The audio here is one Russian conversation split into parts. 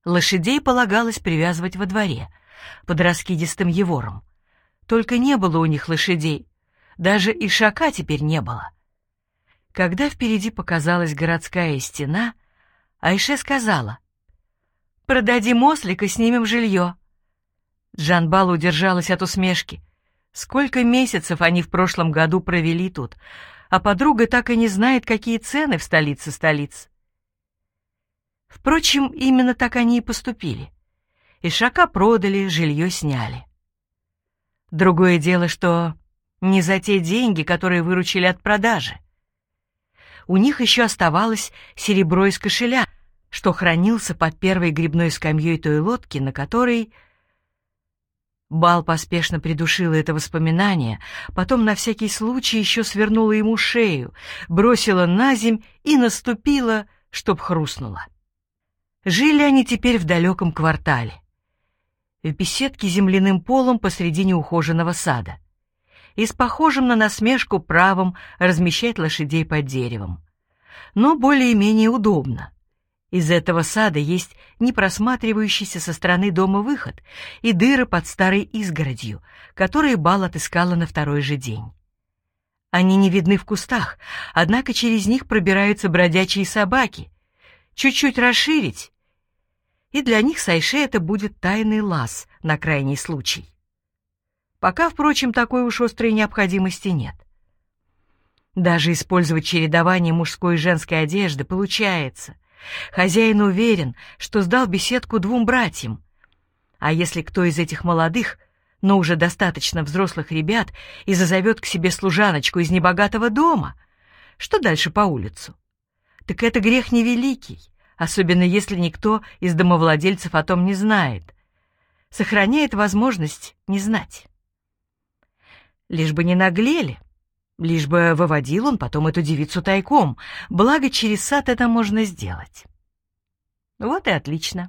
Лошадей полагалось привязывать во дворе, под раскидистым явором. Только не было у них лошадей, даже ишака теперь не было. Когда впереди показалась городская стена, Айше сказала: «Продадим ослик и снимем жилье». Джанбал удержалась от усмешки. Сколько месяцев они в прошлом году провели тут, а подруга так и не знает, какие цены в столице столиц. Впрочем, именно так они и поступили. Ишака продали, жилье сняли. Другое дело, что не за те деньги, которые выручили от продажи. У них еще оставалось серебро из кошеля, что хранился под первой грибной скамьей той лодки, на которой... Бал поспешно придушила это воспоминание, потом на всякий случай еще свернула ему шею, бросила на земь и наступила, чтоб хрустнула. Жили они теперь в далеком квартале, в беседке земляным полом посреди неухоженного сада и с похожим на насмешку правом размещать лошадей под деревом. Но более-менее удобно. Из этого сада есть непросматривающийся со стороны дома выход и дыры под старой изгородью, которые Бал отыскала на второй же день. Они не видны в кустах, однако через них пробираются бродячие собаки. Чуть-чуть расширить, и для них с Айше это будет тайный лаз на крайний случай. Пока, впрочем, такой уж острой необходимости нет. Даже использовать чередование мужской и женской одежды получается. Хозяин уверен, что сдал беседку двум братьям. А если кто из этих молодых, но уже достаточно взрослых ребят и зазовет к себе служаночку из небогатого дома, что дальше по улицу? Так это грех невеликий, особенно если никто из домовладельцев о том не знает. Сохраняет возможность не знать. Лишь бы не наглели, лишь бы выводил он потом эту девицу тайком, благо через сад это можно сделать. Вот и отлично.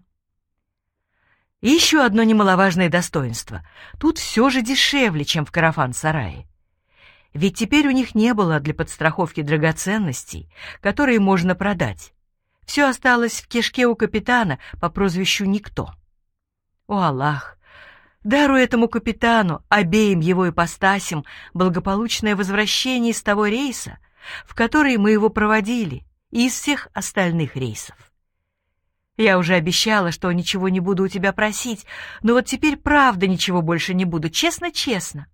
И еще одно немаловажное достоинство. Тут все же дешевле, чем в Карафан-сарае. Ведь теперь у них не было для подстраховки драгоценностей, которые можно продать. Все осталось в кишке у капитана по прозвищу Никто. О, Аллах! Даруй этому капитану, обеим его ипостасям, благополучное возвращение из того рейса, в который мы его проводили, и из всех остальных рейсов. Я уже обещала, что ничего не буду у тебя просить, но вот теперь правда ничего больше не буду, честно-честно.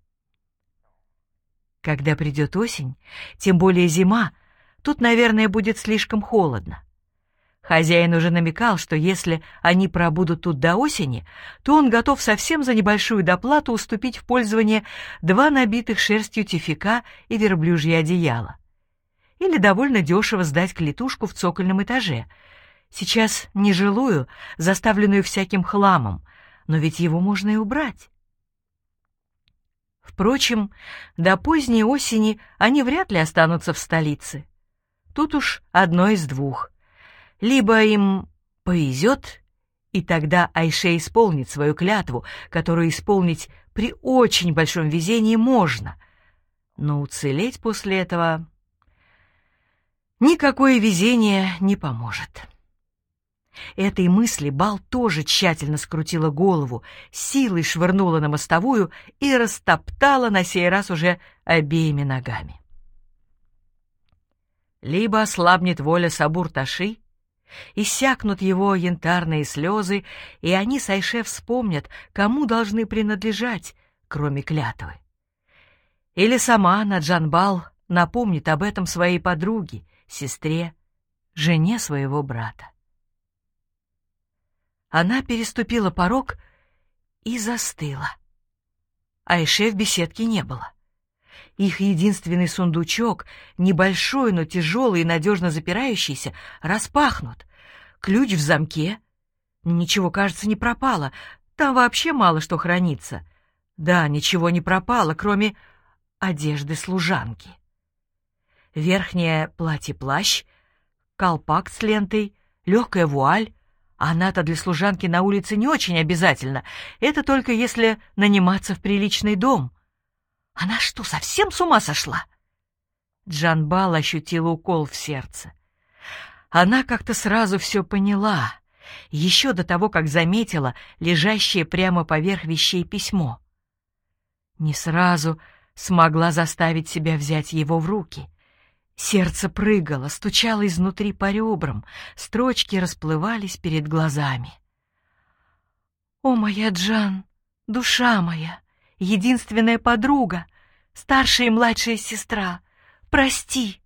Когда придет осень, тем более зима, тут, наверное, будет слишком холодно. Хозяин уже намекал, что если они пробудут тут до осени, то он готов совсем за небольшую доплату уступить в пользование 2 набитых шерстью тюфяка и верблюжье одеяло. Или довольно дешево сдать клетушку в цокольном этаже. Сейчас нежилую, заставленную всяким хламом, но ведь его можно и убрать. Впрочем, до поздней осени они вряд ли останутся в столице. Тут уж одно из двух. Либо им повезет, и тогда Айше исполнит свою клятву, которую исполнить при очень большом везении можно, но уцелеть после этого никакое везение не поможет. Этой мысли Бал тоже тщательно скрутила голову, силой швырнула на мостовую и растоптала на сей раз уже обеими ногами. Либо ослабнет воля Сабур-Таши, иссякнут его янтарные слезы, и они с Айше вспомнят, кому должны принадлежать, кроме клятвы. Или сама Наджанбал напомнит об этом своей подруге, сестре, жене своего брата. Она переступила порог и застыла. Айше в беседке не было. Их единственный сундучок, небольшой, но тяжелый и надежно запирающийся, распахнут. Ключ в замке. Ничего, кажется, не пропало. Там вообще мало что хранится. Да, ничего не пропало, кроме одежды служанки. Верхнее платье-плащ, колпак с лентой, легкая вуаль. Она-то для служанки на улице не очень обязательно. Это только если наниматься в приличный дом. Она что, совсем с ума сошла? Джанбал ощутила укол в сердце. Она как-то сразу все поняла. еще до того, как заметила лежащее прямо поверх вещей письмо. Не сразу смогла заставить себя взять его в руки. Сердце прыгало, стучало изнутри по ребрам, строчки расплывались перед глазами. «О, моя Джан, душа моя, единственная подруга, старшая и младшая сестра, прости!»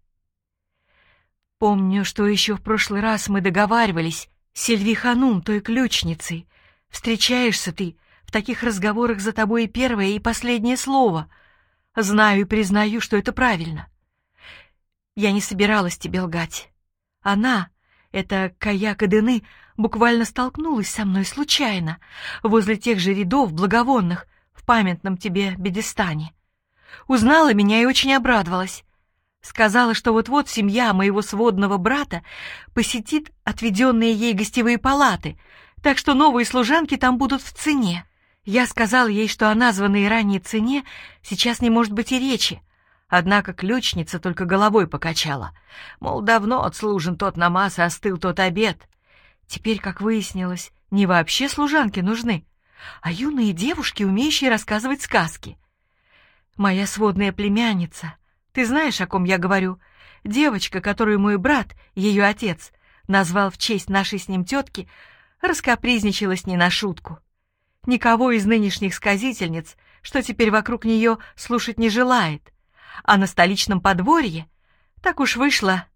Помню, что еще в прошлый раз мы договаривались с Сильви Ханум, той ключницей. Встречаешься ты, в таких разговорах за тобой и первое, и последнее слово. Знаю и признаю, что это правильно. Я не собиралась тебе лгать. Она, эта Кая Кадыны, буквально столкнулась со мной случайно, возле тех же рядов благовонных в памятном тебе Бедестане. Узнала меня и очень обрадовалась. Сказала, что вот-вот семья моего сводного брата посетит отведенные ей гостевые палаты, так что новые служанки там будут в цене. Я сказала ей, что о названной ранее цене сейчас не может быть и речи. Однако ключница только головой покачала. Мол, давно отслужен тот намаз и остыл тот обед. Теперь, как выяснилось, не вообще служанки нужны, а юные девушки, умеющие рассказывать сказки. Моя сводная племянница, ты знаешь, о ком я говорю, девочка, которую мой брат, ее отец, назвал в честь нашей с ним тетки, раскапризничалась не на шутку. Никого из нынешних сказительниц, что теперь вокруг нее, слушать не желает. А на столичном подворье, так уж вышло,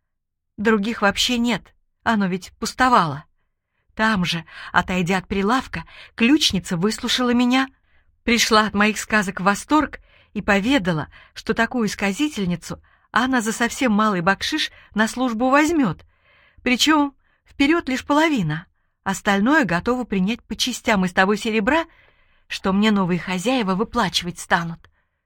других вообще нет, оно ведь пустовало. Там же, отойдя от прилавка, ключница выслушала меня, пришла от моих сказок в восторг и поведала, что такую сказительницу она за совсем малый бакшиш на службу возьмет, причем вперед лишь половина, остальное готова принять по частям из того серебра, что мне новые хозяева выплачивать станут.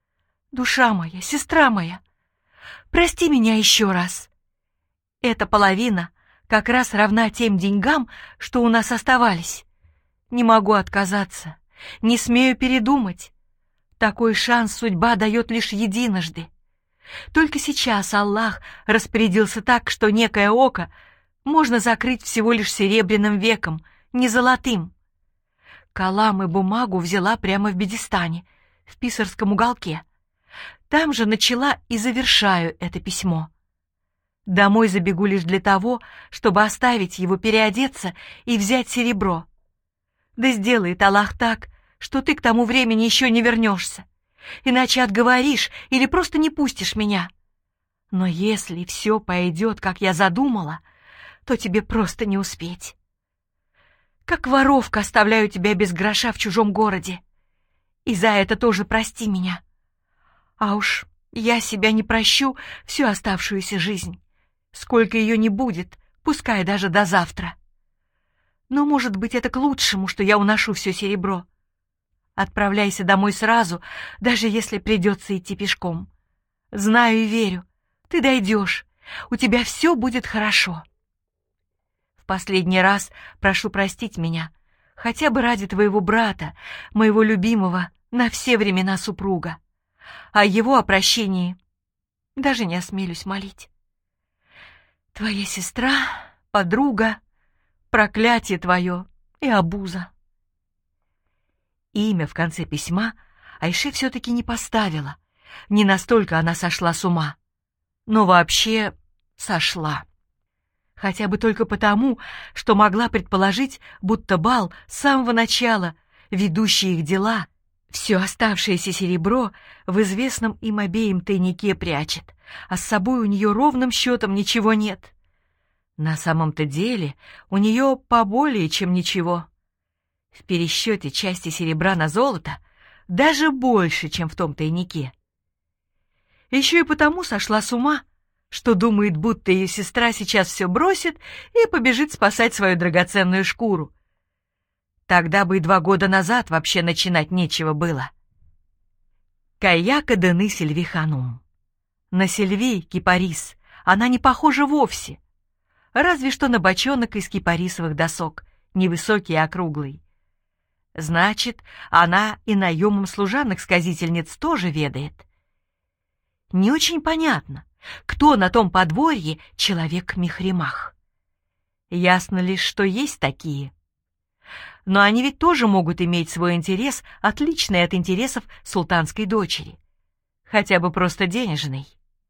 Душа моя, сестра моя, прости меня еще раз. Эта половина как раз равна тем деньгам, что у нас оставались. Не могу отказаться, не смею передумать. Такой шанс судьба дает лишь единожды. Только сейчас Аллах распорядился так, что некое око можно закрыть всего лишь серебряным веком, не золотым. Калам и бумагу взяла прямо в Бедестане, в писарском уголке. Там же начала и завершаю это письмо. Домой забегу лишь для того, чтобы оставить его, переодеться и взять серебро. Да сделает Аллах так, что ты к тому времени еще не вернешься, иначе отговоришь или просто не пустишь меня. Но если все пойдет, как я задумала, то тебе просто не успеть. Как воровка оставляю тебя без гроша в чужом городе. И за это тоже прости меня. А уж я себя не прощу всю оставшуюся жизнь. Сколько ее не будет, пускай даже до завтра. Но, может быть, это к лучшему, что я уношу все серебро. Отправляйся домой сразу, даже если придется идти пешком. Знаю и верю, ты дойдешь, у тебя все будет хорошо. В последний раз прошу простить меня, хотя бы ради твоего брата, моего любимого на все времена супруга. О его прощении даже не осмелюсь молить. Твоя сестра, подруга, проклятие твое и обуза. Имя в конце письма Айше все-таки не поставила. Не настолько она сошла с ума. Но вообще сошла. Хотя бы только потому, что могла предположить, будто Бал с самого начала, ведущий их дела, все оставшееся серебро в известном им обеим тайнике прячет, а с собой у нее ровным счетом ничего нет. На самом-то деле у нее поболее, чем ничего. В пересчете части серебра на золото даже больше, чем в том тайнике. Еще и потому сошла с ума, что думает, будто ее сестра сейчас все бросит и побежит спасать свою драгоценную шкуру. Тогда бы и 2 года назад вообще начинать нечего было. Кая Кадыны Сильви Ханум. На Сильви, кипарис, она не похожа вовсе. Разве что на бочонок из кипарисовых досок, невысокий и округлый. Значит, она и наемом служанок-сказительниц тоже ведает. Не очень понятно, кто на том подворье человек Мехримах. Ясно лишь, что есть такие. Но они ведь тоже могут иметь свой интерес, отличный от интересов султанской дочери. Хотя бы просто денежный.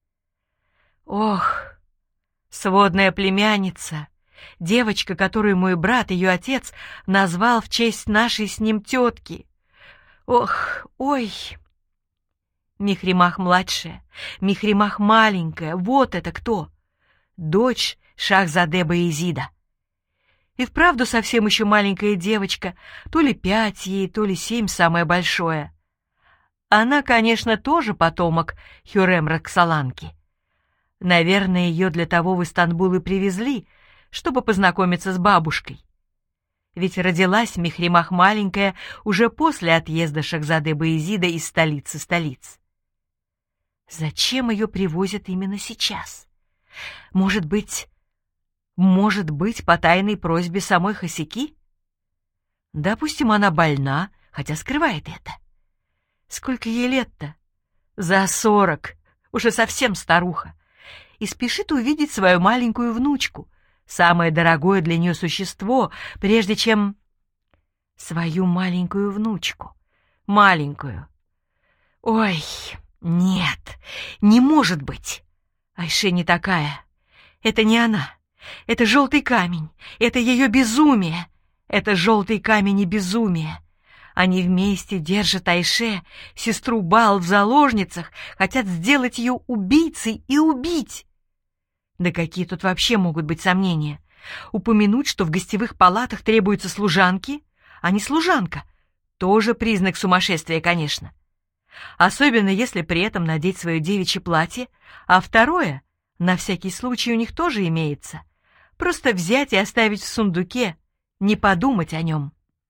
Ох, сводная племянница, девочка, которую мой брат, ее отец, назвал в честь нашей с ним тетки. Ох, ой. Михримах-младшая, Михримах-маленькая, вот это кто? Дочь Шахзаде Баязида. И вправду совсем еще маленькая девочка, то ли 5 ей, то ли 7 самое большое. Она, конечно, тоже потомок Хюррем Роксоланки. Наверное, ее для того в Истанбул и привезли, чтобы познакомиться с бабушкой. Ведь родилась Михримах маленькая уже после отъезда Шахзаде Баязида из столицы столиц. Зачем ее привозят именно сейчас? Может быть, по тайной просьбе самой Хосяки? Допустим, она больна, хотя скрывает это. Сколько ей лет-то? За 40, уже совсем старуха. И спешит увидеть свою маленькую внучку, самое дорогое для нее существо, прежде чем... Свою маленькую внучку. Маленькую. Ой, нет, не может быть. Айше не такая. Это не она. Это желтый камень. Это ее безумие. Это желтый камень и безумие. Они вместе держат Айше, сестру Бал, в заложницах, хотят сделать ее убийцей и убить. Да какие тут вообще могут быть сомнения? Упомянуть, что в гостевых палатах требуются служанки, а не служанка, тоже признак сумасшествия, конечно. Особенно если при этом надеть свое девичье платье, а второе, на всякий случай, у них тоже имеется. Просто взять и оставить в сундуке, не подумать о нем.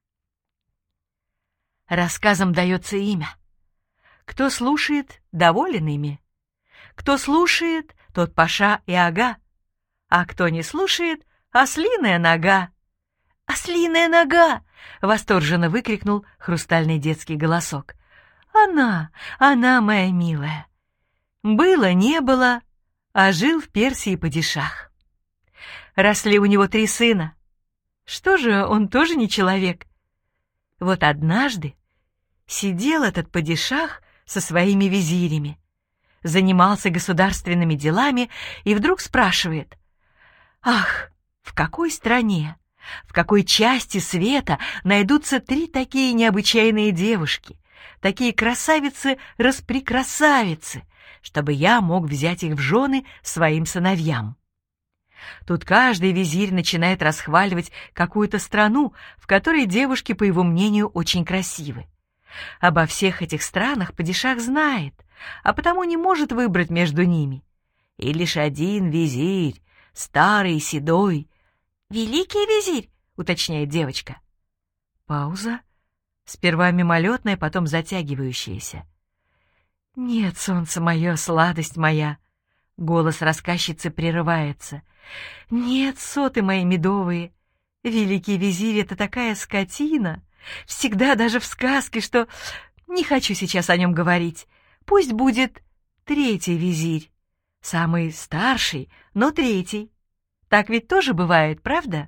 Рассказам дается имя. Кто слушает, доволен ими. Кто слушает, тот паша и ага. А кто не слушает, ослиная нога. «Ослиная нога!» — восторженно выкрикнул хрустальный детский голосок. «Она, моя милая. Было, не было, а жил в Персии падишах. Росли у него 3 сына. Что же, он тоже не человек? Вот однажды сидел этот падишах со своими визирями, занимался государственными делами и вдруг спрашивает: «Ах, в какой стране, в какой части света найдутся 3 такие необычайные девушки, такие красавицы-распрекрасавицы, чтобы я мог взять их в жены своим сыновьям?» Тут каждый визирь начинает расхваливать какую-то страну, в которой девушки, по его мнению, очень красивы. Обо всех этих странах падишах знает, а потому не может выбрать между ними. И лишь один визирь, старый, седой. «Великий визирь», — уточняет девочка. Пауза, сперва мимолетная, потом затягивающаяся. «Нет, солнце мое, сладость моя», — голос рассказчицы прерывается. «Нет, соты мои медовые, великий визирь — это такая скотина, всегда даже в сказке, что не хочу сейчас о нем говорить. Пусть будет 3-й визирь, самый старший, но 3-й. Так ведь тоже бывает, правда?»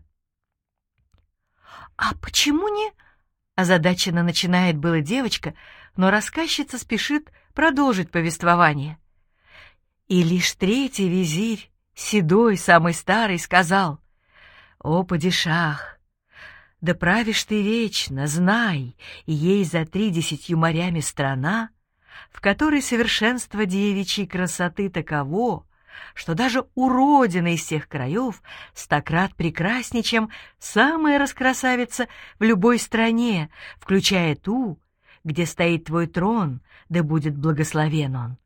«А почему не...» — озадаченно начинает было девочка, но рассказчица спешит продолжить повествование. И лишь 3-й визирь, седой, самый старый, сказал: «О, падишах, да правишь ты вечно, знай, ей за 30 морями страна, в которой совершенство девичьей красоты таково, что даже уродина из всех краев 100-крат прекраснее, чем самая раскрасавица в любой стране, включая ту, где стоит твой трон, да будет благословен он».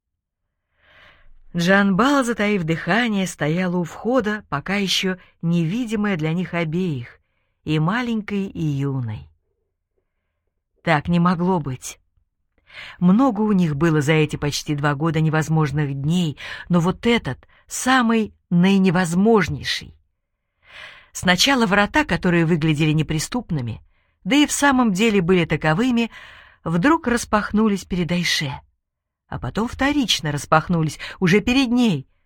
Джанбал, затаив дыхание, стояла у входа, пока еще невидимая для них обеих, и маленькой, и юной. Так не могло быть. Много у них было за эти почти 2 года невозможных дней, но вот этот самый наиневозможнейший. Сначала врата, которые выглядели неприступными, да и в самом деле были таковыми, вдруг распахнулись перед Айше, а потом вторично распахнулись уже перед ней.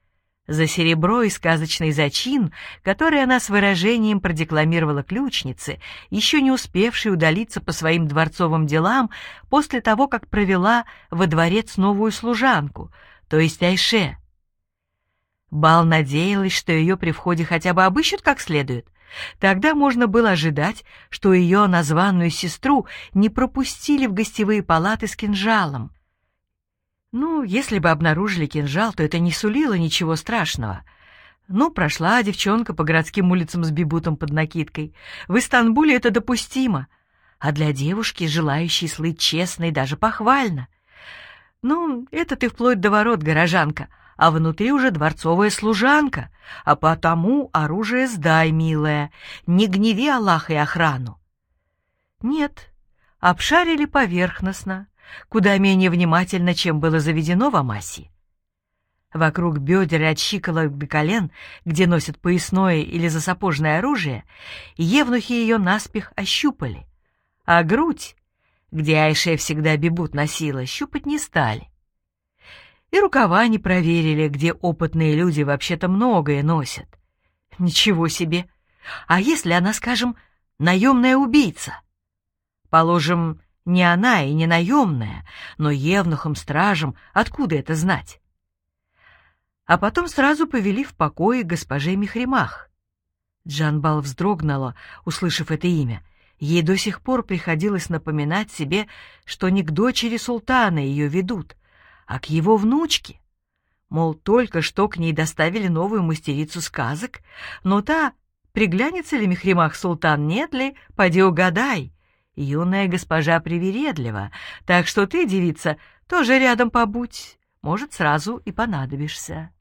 За серебро и сказочный зачин, который она с выражением продекламировала ключнице, еще не успевшей удалиться по своим дворцовым делам после того, как провела во дворец новую служанку, то есть Айше. Бал надеялась, что ее при входе хотя бы обыщут как следует. Тогда можно было ожидать, что ее названную сестру не пропустили в гостевые палаты с кинжалом. Ну, если бы обнаружили кинжал, то это не сулило ничего страшного. Ну, прошла девчонка по городским улицам с бибутом под накидкой. В Истанбуле это допустимо, а для девушки, желающей слыть честной, даже похвально. Ну, это ты вплоть до ворот, горожанка, а внутри уже дворцовая служанка, а потому оружие сдай, милая, не гневи Аллаха и охрану. Нет, обшарили поверхностно, куда менее внимательно, чем было заведено в Амаси. Вокруг бедер и от щиколоток до колен, где носят поясное или засапожное оружие, евнухи ее наспех ощупали, а грудь, где Айше всегда бибут носила, щупать не стали. И рукава не проверили, где опытные люди вообще-то многое носят. Ничего себе! А если она, скажем, наемная убийца? Положим, не она и не наемная, но евнухом-стражем откуда это знать? А потом сразу повели в покое госпоже Михримах. Джанбал вздрогнула, услышав это имя. Ей до сих пор приходилось напоминать себе, что не к дочери султана ее ведут, а к его внучке. Мол, только что к ней доставили новую мастерицу сказок, но та, приглянется ли Михримах султан, нет ли, поди угадай. Юная госпожа привередлива, так что ты, девица, тоже рядом побудь, может, сразу и понадобишься.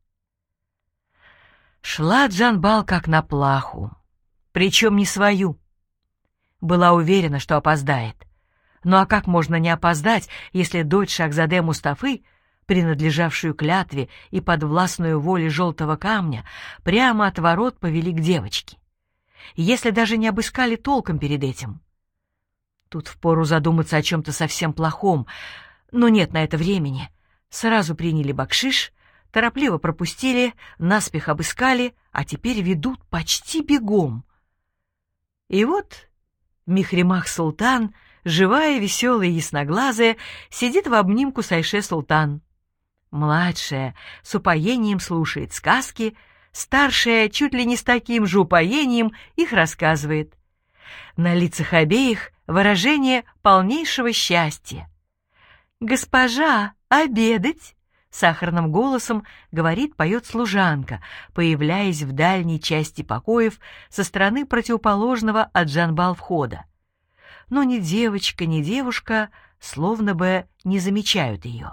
Шла Джанбал как на плаху, причем не свою. Была уверена, что опоздает. Ну а как можно не опоздать, если дочь Шахзаде Мустафы, принадлежавшую клятве и подвластную воле желтого камня, прямо от ворот повели к девочке? Если даже не обыскали толком перед этим. Тут впору задуматься о чем-то совсем плохом, но нет на это времени. Сразу приняли бакшиш, торопливо пропустили, наспех обыскали, а теперь ведут почти бегом. И вот Михримах Султан, живая, веселая и ясноглазая, сидит в обнимку с Айше Султан. Младшая с упоением слушает сказки, старшая чуть ли не с таким же упоением их рассказывает. На лицах обеих выражение полнейшего счастья. «Госпожа, обедать!» — сахарным голосом говорит, поет служанка, появляясь в дальней части покоев со стороны противоположного от Джанбал входа. Но ни девочка, ни девушка словно бы не замечают ее.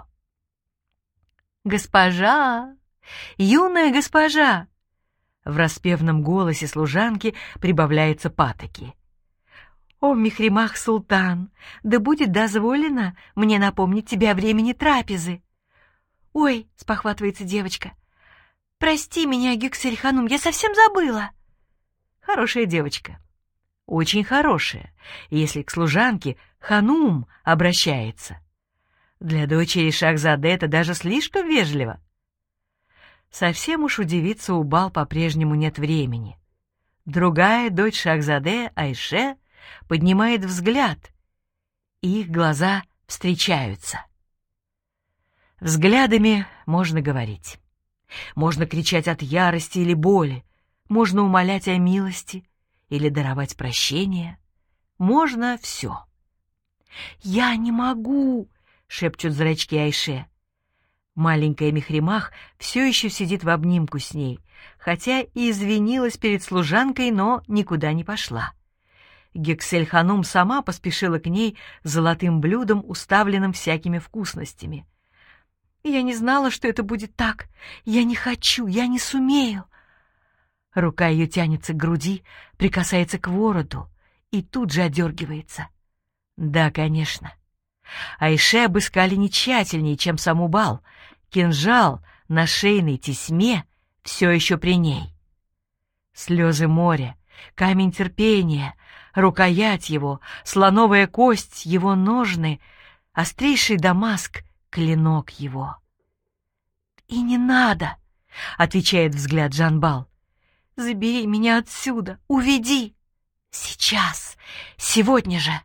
«Госпожа! Юная госпожа!» В распевном голосе служанки прибавляется патоки. «О, Михримах Султан, да будет дозволено мне напомнить тебе о времени трапезы!» «Ой!» — спохватывается девочка. «Прости меня, Гюксель Ханум, я совсем забыла!» Хорошая девочка. Очень хорошая, если к служанке Ханум обращается. Для дочери Шахзаде это даже слишком вежливо. Совсем уж удивиться у Бал по-прежнему нет времени. Другая дочь Шахзаде, Айше, поднимает взгляд, и их глаза встречаются. Взглядами можно говорить. Можно кричать от ярости или боли, можно умолять о милости или даровать прощение. Можно все. «Я не могу!» — шепчут зрачки Айше. Маленькая Михримах все еще сидит в обнимку с ней, хотя и извинилась перед служанкой, но никуда не пошла. Гюксель Ханум сама поспешила к ней с золотым блюдом, уставленным всякими вкусностями. «Я не знала, что это будет так. Я не хочу, я не сумею». Рука ее тянется к груди, прикасается к вороту и тут же отдергивается. Да, конечно. Айше обыскали не тщательнее, чем саму Бал. Кинжал на шейной тесьме все еще при ней. Слезы моря, камень терпения, рукоять его, слоновая кость, его ножны, острейший дамаск, клинок его. «И не надо! — отвечает взгляд Джанбал. «Забери меня отсюда, уведи! Сейчас, сегодня же!»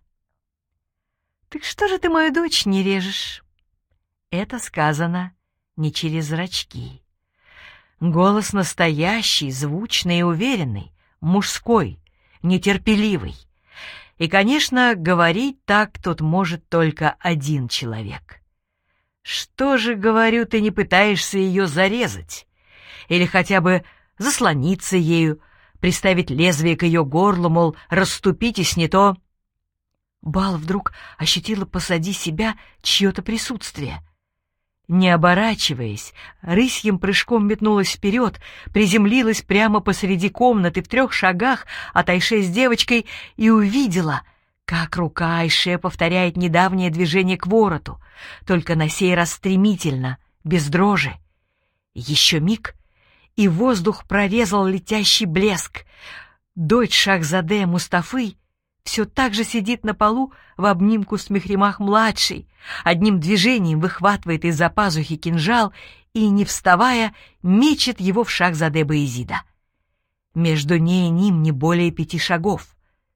«Так что же ты мою дочь не режешь?» Это сказано не через зрачки. Голос настоящий, звучный и уверенный, мужской, нетерпеливый. И, конечно, говорить так тут может только один человек. «Что же, говорю, ты не пытаешься ее зарезать? Или хотя бы заслониться ею, приставить лезвие к ее горлу, мол, расступитесь, не то...» Бал вдруг ощутила позади себя чье-то присутствие. Не оборачиваясь, рысьим прыжком метнулась вперед, приземлилась прямо посреди комнаты в 3 шагах от Айше с девочкой и увидела, как рука Айше повторяет недавнее движение к вороту, только на сей раз стремительно, без дрожи. Еще миг, и воздух прорезал летящий блеск. Дочь Шахзаде Мустафы все так же сидит на полу в обнимку с Мехримах-младшей, одним движением выхватывает из-за пазухи кинжал и, не вставая, мечет его в Шахзаде Баязида. Между ней и ним не более 5 шагов.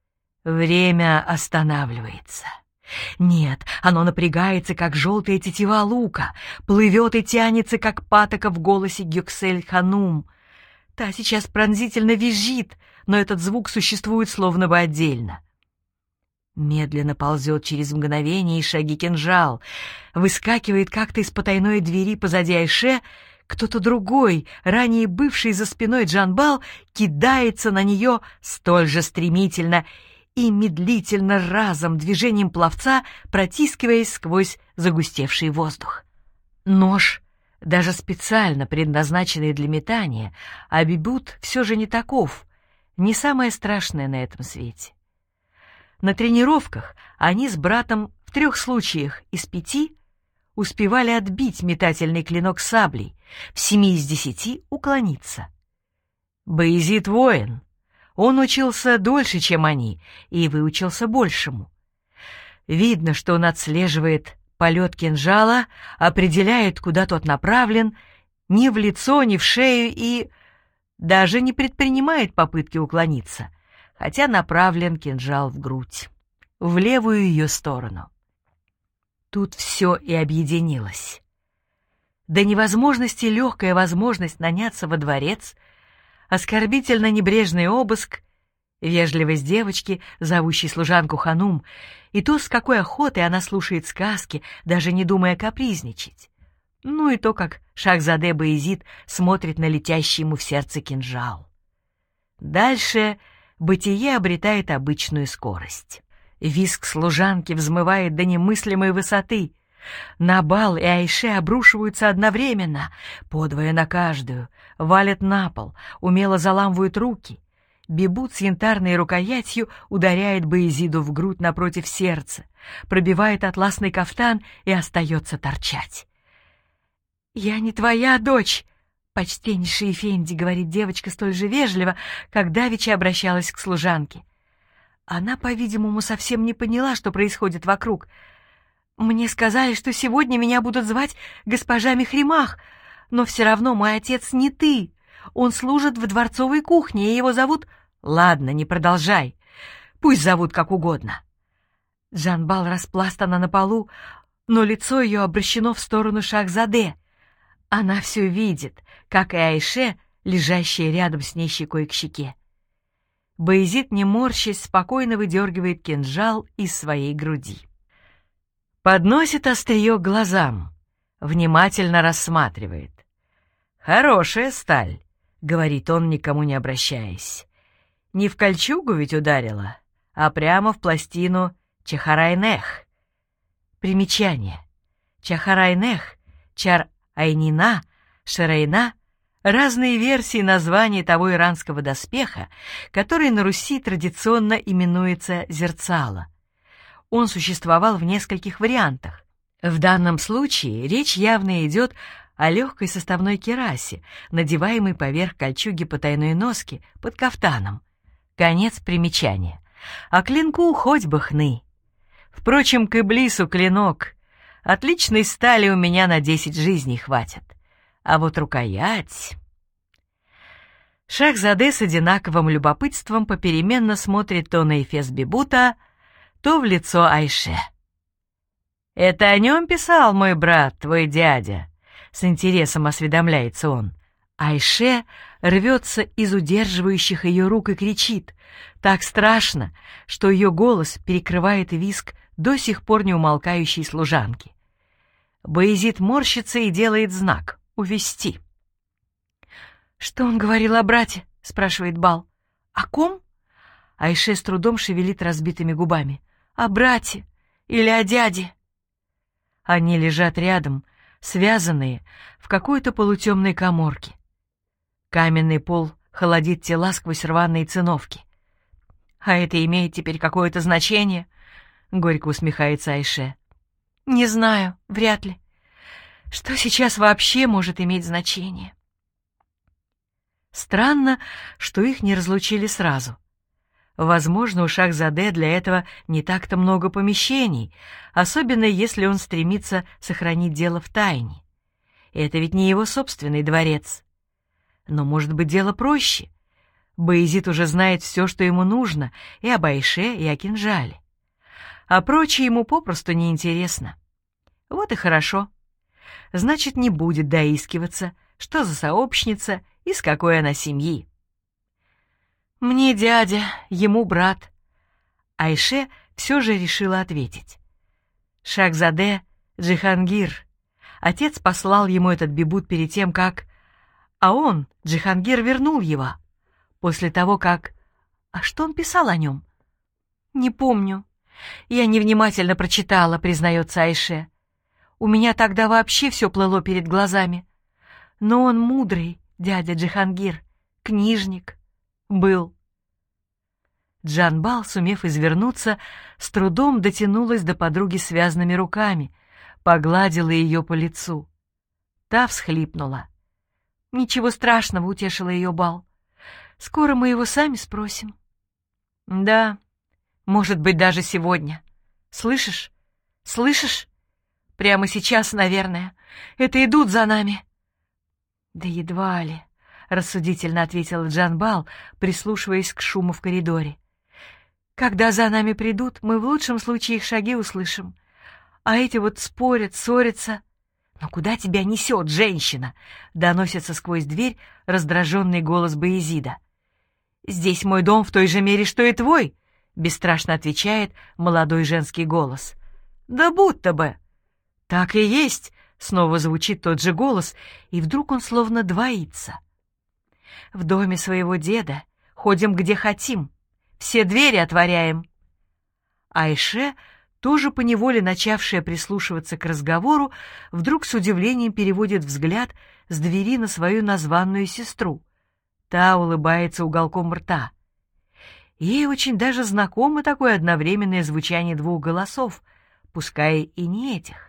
Время останавливается. Нет, оно напрягается, как желтая тетива лука, плывет и тянется, как патока в голосе Гюксель-ханум. Та сейчас пронзительно визжит, но этот звук существует словно бы отдельно. Медленно ползет через мгновение и шаги кинжал. Выскакивает как-то из потайной двери позади Айше. Кто-то другой, ранее бывший за спиной Джанбал, кидается на нее столь же стремительно и медлительно разом движением пловца, протискиваясь сквозь загустевший воздух. Нож, даже специально предназначенный для метания, а бибут все же не таков, не самое страшное на этом свете. На тренировках они с братом в 3 случаях из 5 успевали отбить метательный клинок саблей, в 7 из 10 уклониться. Баязид воин. Он учился дольше, чем они, и выучился большему. Видно, что он отслеживает полет кинжала, определяет, куда тот направлен, ни в лицо, ни в шею, и даже не предпринимает попытки уклониться, хотя направлен кинжал в грудь, в левую ее сторону. Тут все и объединилось. До невозможности легкая возможность наняться во дворец, оскорбительно небрежный обыск, вежливость девочки, зовущей служанку ханум, и то, с какой охотой она слушает сказки, даже не думая капризничать. Ну и то, как Шахзаде Баязид смотрит на летящий ему в сердце кинжал. Дальше бытие обретает обычную скорость. Визг служанки взмывает до немыслимой высоты. Набал и Айше обрушиваются одновременно, подвое на каждую, валят на пол, умело заламывают руки. Бибут с янтарной рукоятью ударяет Баязиду в грудь напротив сердца, пробивает атласный кафтан и остается торчать. «Я не твоя дочь!» «Почтеннейший Эфенди», — говорит девочка столь же вежливо, как давеча обращалась к служанке. Она, по-видимому, совсем не поняла, что происходит вокруг. «Мне сказали, что сегодня меня будут звать госпожа Мехримах, но все равно мой отец не ты. Он служит в дворцовой кухне, и его зовут...» «Ладно, не продолжай. Пусть зовут как угодно». Джанбал распластана на полу, но лицо ее обращено в сторону Шахзаде. Она все видит, как и Айше, лежащая рядом с ней щекой к щеке. Баязид, не морщась, спокойно выдергивает кинжал из своей груди. Подносит острие к глазам, внимательно рассматривает. «Хорошая сталь», — говорит он, никому не обращаясь. «Не в кольчугу ведь ударила, а прямо в пластину Чахарайнех». Примечание. Чахарайнех, Чар-Айнина, Шарайна — разные версии названий того иранского доспеха, который на Руси традиционно именуется зерцало. Он существовал в нескольких вариантах. В данном случае речь явно идет о легкой составной кирасе, надеваемой поверх кольчуги потайной носки под кафтаном. Конец примечания. А клинку хоть бы хны. Впрочем, к Иблису клинок. Отличной стали у меня на 10 жизней хватит. А вот рукоять... Шахзаде с одинаковым любопытством попеременно смотрит то на эфес Бибута, то в лицо Айше. «Это о нем писал мой брат, твой дядя?» — с интересом осведомляется он. Айше рвется из удерживающих ее рук и кричит. Так страшно, что ее голос перекрывает визг до сих пор не умолкающей служанки. Баязид морщится и делает знак «Увести». «Что он говорил о брате?» — спрашивает Бал. «О ком?» Айше с трудом шевелит разбитыми губами. «О брате или о дяде?» Они лежат рядом, связанные, в какой-то полутемной каморке. Каменный пол холодит тела сквозь рваные циновки. «А это имеет теперь какое-то значение?» — горько усмехается Айше. «Не знаю, вряд ли. Что сейчас вообще может иметь значение?» Странно, что их не разлучили сразу. Возможно, у Шахзаде для этого не так-то много помещений, особенно если он стремится сохранить дело в тайне. Это ведь не его собственный дворец. Но, может быть, дело проще. Баязид уже знает все, что ему нужно, и об Айше, и о кинжале. А прочее ему попросту неинтересно. Вот и хорошо. Значит, не будет доискиваться, что за сообщница и с какой она семьи. «Мне дядя, ему брат». Айше все же решила ответить. «Шахзаде Джихангир. Отец послал ему этот бибут перед тем, как... А он, Джихангир, вернул его. После того, как... А что он писал о нем?» «Не помню. Я невнимательно прочитала», — признается Айше. «У меня тогда вообще все плыло перед глазами. Но он мудрый, дядя Джихангир, книжник. Был». Джанбал, сумев извернуться, с трудом дотянулась до подруги связанными руками, погладила ее по лицу. Та всхлипнула. «Ничего страшного», — утешила ее Бал. «Скоро мы его сами спросим». «Да, может быть, даже сегодня. Слышишь? Слышишь? Прямо сейчас, наверное. Это идут за нами». «Да едва ли», — рассудительно ответила Джанбал, прислушиваясь к шуму в коридоре. «Когда за нами придут, мы в лучшем случае их шаги услышим. А эти вот спорят, ссорятся». «Но куда тебя несет, женщина?» — доносится сквозь дверь раздраженный голос Баязида. «Здесь мой дом в той же мере, что и твой», — бесстрашно отвечает молодой женский голос. «Да будто бы». «Так и есть», — снова звучит тот же голос, и вдруг он словно двоится. «В доме своего деда ходим где хотим, все двери отворяем». Айше, тоже поневоле начавшая прислушиваться к разговору, вдруг с удивлением переводит взгляд с двери на свою названную сестру. Та улыбается уголком рта. Ей очень даже знакомо такое одновременное звучание двух голосов, пускай и не этих.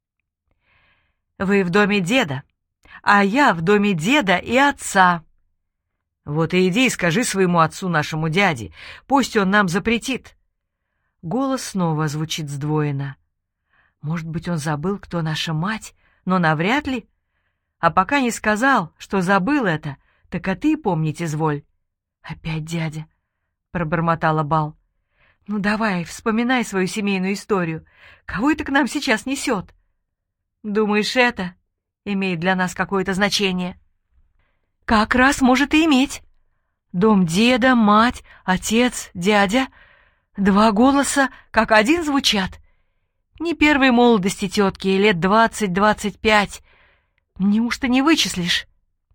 «Вы в доме деда, а я в доме деда и отца». «Вот и иди и скажи своему отцу, нашему дяде, пусть он нам запретит». Голос снова звучит сдвоенно. Может быть, он забыл, кто наша мать, но навряд ли. А пока не сказал, что забыл это, так а ты помнить изволь. «Опять дядя», — пробормотала Бал. «Ну давай, вспоминай свою семейную историю. Кого это к нам сейчас несет?» «Думаешь, это имеет для нас какое-то значение?» «Как раз может и иметь. Дом деда, мать, отец, дядя. Два голоса, как один, звучат. Не первой молодости тетки, лет 20-25. Неужто не вычислишь?»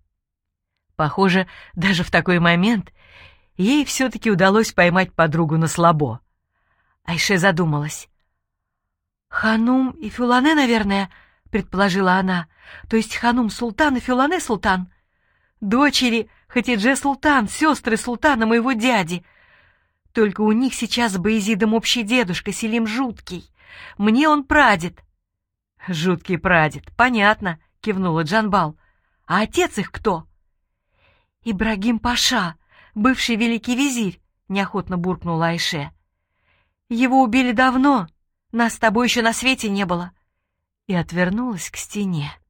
Похоже, даже в такой момент ей все-таки удалось поймать подругу на слабо. Айше задумалась. «Ханум и Фюлане, наверное», — предположила она. «То есть Ханум султан и Фюлане султан. Дочери Хатидже султан, сестры султана моего дяди. Только у них сейчас с Баязидом общий дедушка Селим Жуткий. Мне он прадед». «Жуткий прадед, понятно», — кивнула Джанбал. «А отец их кто?» «Ибрагим Паша, бывший великий визирь», — неохотно буркнула Айше. «Его убили давно, нас с тобой еще на свете не было». И отвернулась к стене.